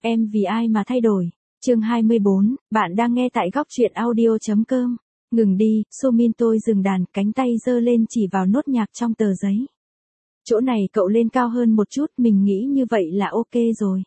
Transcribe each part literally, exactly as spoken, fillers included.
Em vì ai mà thay đổi? Chương hai mươi bốn, bạn đang nghe tại góc truyện audio chấm com. Ngừng đi, Somin tôi dừng đàn, cánh tay giơ lên chỉ vào nốt nhạc trong tờ giấy. Chỗ này cậu lên cao hơn một chút, mình nghĩ như vậy là ok rồi.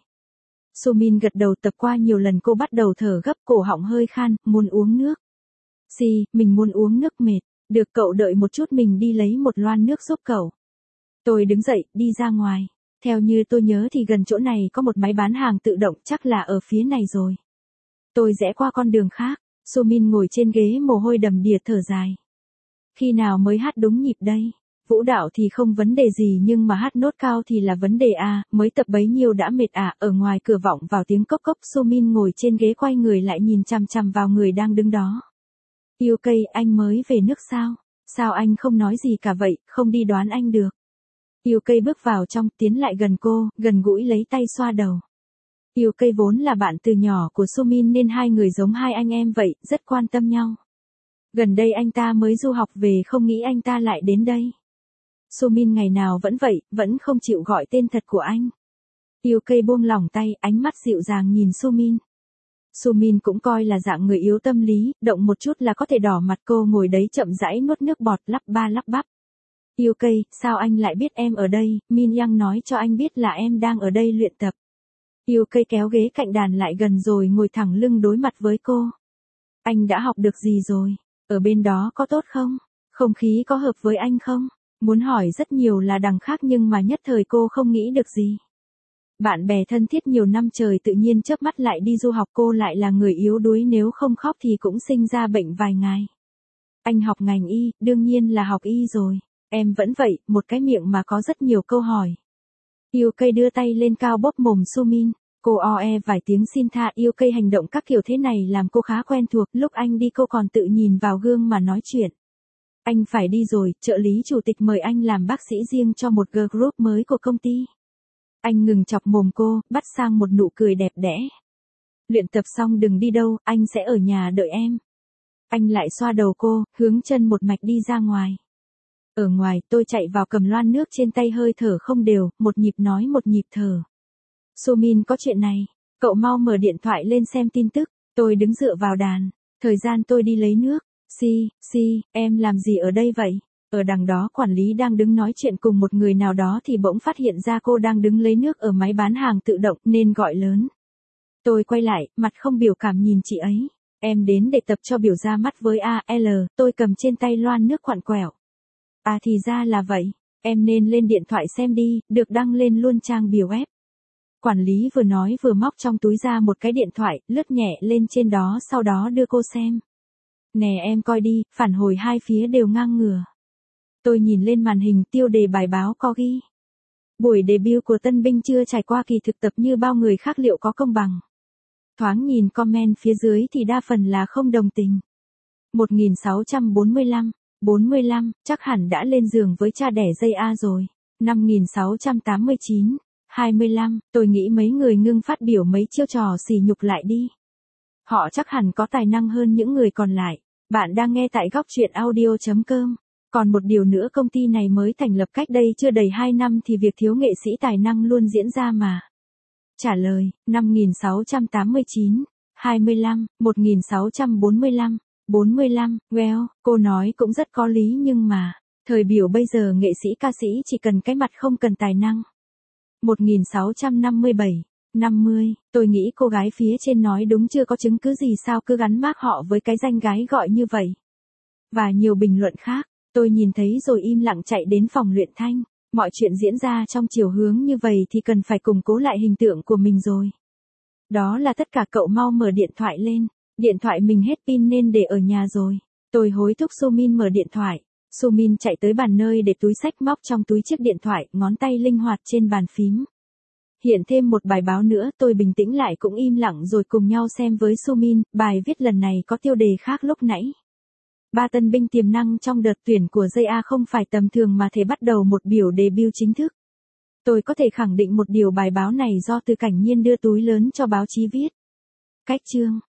Somin gật đầu, tập qua nhiều lần cô bắt đầu thở gấp, cổ họng hơi khan, muốn uống nước. Si, mình muốn uống nước mệt. Được, cậu đợi một chút, mình đi lấy một loan nước giúp cậu. Tôi đứng dậy, đi ra ngoài. Theo như tôi nhớ thì gần chỗ này có một máy bán hàng tự động, chắc là ở phía này rồi. Tôi rẽ qua con đường khác, Somin ngồi trên ghế mồ hôi đầm đìa thở dài. Khi nào mới hát đúng nhịp đây? Vũ đạo thì không vấn đề gì nhưng mà hát nốt cao thì là vấn đề à, mới tập bấy nhiêu đã mệt à, ở ngoài cửa vọng vào tiếng cốc cốc. Somin ngồi trên ghế quay người lại nhìn chằm chằm vào người đang đứng đó. Yêu cây, anh mới về nước sao? Sao anh không nói gì cả vậy, không đi đoán anh được. Yêu cây bước vào trong, tiến lại gần cô, gần gũi lấy tay xoa đầu. Yêu cây vốn là bạn từ nhỏ của Somin nên hai người giống hai anh em vậy, rất quan tâm nhau. Gần đây anh ta mới du học về, không nghĩ anh ta lại đến đây. Somin ngày nào vẫn vậy, vẫn không chịu gọi tên thật của anh. Yêu cây buông lỏng tay, ánh mắt dịu dàng nhìn Somin. Somin cũng coi là dạng người yếu tâm lý, động một chút là có thể đỏ mặt. Cô ngồi đấy chậm rãi nuốt nước bọt, lắp ba lắp bắp. Yêu cây, sao anh lại biết em ở đây? Min Yang nói cho anh biết là em đang ở đây luyện tập. Yêu cây kéo ghế cạnh đàn lại gần rồi ngồi thẳng lưng đối mặt với cô. Anh đã học được gì rồi? Ở bên đó có tốt không? Không khí có hợp với anh không? Muốn hỏi rất nhiều là đằng khác nhưng mà nhất thời cô không nghĩ được gì. Bạn bè thân thiết nhiều năm trời tự nhiên chớp mắt lại đi du học, cô lại là người yếu đuối, nếu không khóc thì cũng sinh ra bệnh vài ngày. Anh học ngành y, đương nhiên là học y rồi. Em vẫn vậy, một cái miệng mà có rất nhiều câu hỏi. Yêu cây đưa tay lên cao bóp mồm Somin. Cô o e vài tiếng xin tha. Yêu cây hành động các kiểu thế này làm cô khá quen thuộc. Lúc anh đi cô còn tự nhìn vào gương mà nói chuyện. Anh phải đi rồi, trợ lý chủ tịch mời anh làm bác sĩ riêng cho một girl group mới của công ty. Anh ngừng chọc mồm cô, bắt sang một nụ cười đẹp đẽ. Luyện tập xong đừng đi đâu, anh sẽ ở nhà đợi em. Anh lại xoa đầu cô, hướng chân một mạch đi ra ngoài. Ở ngoài, tôi chạy vào cầm loan nước trên tay, hơi thở không đều, một nhịp nói một nhịp thở. Somin, có chuyện này, cậu mau mở điện thoại lên xem tin tức. Tôi đứng dựa vào đàn, thời gian tôi đi lấy nước. Si, si, em làm gì ở đây vậy? Ở đằng đó quản lý đang đứng nói chuyện cùng một người nào đó thì bỗng phát hiện ra cô đang đứng lấy nước ở máy bán hàng tự động nên gọi lớn. Tôi quay lại, mặt không biểu cảm nhìn chị ấy. Em đến để tập cho biểu ra mắt với a lờ, tôi cầm trên tay loan nước quặn quẹo. À thì ra là vậy, em nên lên điện thoại xem đi, được đăng lên luôn trang biểu web. Quản lý vừa nói vừa móc trong túi ra một cái điện thoại, lướt nhẹ lên trên đó sau đó đưa cô xem. Nè em coi đi, phản hồi hai phía đều ngang ngửa. Tôi nhìn lên màn hình, tiêu đề bài báo có ghi. Buổi debut của tân binh chưa trải qua kỳ thực tập như bao người khác, liệu có công bằng? Thoáng nhìn comment phía dưới thì đa phần là không đồng tình. một nghìn sáu trăm bốn mươi lăm, bốn mươi lăm, chắc hẳn đã lên giường với cha đẻ dây A rồi. năm nghìn sáu trăm tám mươi chín, hai mươi lăm, tôi nghĩ mấy người ngưng phát biểu mấy chiêu trò sỉ nhục lại đi. Họ chắc hẳn có tài năng hơn những người còn lại. Bạn đang nghe tại góc truyện audio chấm com. Còn một điều nữa, công ty này mới thành lập cách đây chưa đầy hai năm thì việc thiếu nghệ sĩ tài năng luôn diễn ra mà. Trả lời, năm nghìn sáu trăm tám mươi chín, hai mươi lăm, một nghìn sáu trăm bốn mươi lăm, bốn mươi lăm, well, cô nói cũng rất có lý nhưng mà, thời biểu bây giờ nghệ sĩ ca sĩ chỉ cần cái mặt không cần tài năng. một nghìn sáu trăm năm mươi bảy, năm mươi, tôi nghĩ cô gái phía trên nói đúng, chưa có chứng cứ gì sao cứ gắn mác họ với cái danh gái gọi như vậy. Và nhiều bình luận khác, tôi nhìn thấy rồi im lặng chạy đến phòng luyện thanh. Mọi chuyện diễn ra trong chiều hướng như vậy thì cần phải củng cố lại hình tượng của mình rồi. Đó là tất cả, cậu mau mở điện thoại lên. Điện thoại mình hết pin nên để ở nhà rồi. Tôi hối thúc Somin mở điện thoại. Somin chạy tới bàn nơi để túi xách, móc trong túi chiếc điện thoại, ngón tay linh hoạt trên bàn phím. Hiện thêm một bài báo nữa, tôi bình tĩnh lại cũng im lặng rồi cùng nhau xem với Somin. Bài viết lần này có tiêu đề khác lúc nãy. Ba tân binh tiềm năng trong đợt tuyển của gi a không phải tầm thường mà thể bắt đầu một biểu debut chính thức. Tôi có thể khẳng định một điều, bài báo này do Từ Cảnh Nhiên đưa túi lớn cho báo chí viết. Cách chương